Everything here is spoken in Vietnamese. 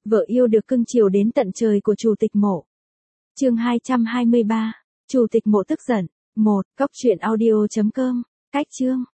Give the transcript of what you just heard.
Vợ yêu được cưng chiều đến tận trời của Chủ tịch Mộ. Chương 223. Chủ tịch Mộ tức giận. 1. Cốc truyện audio.com. Cách chương.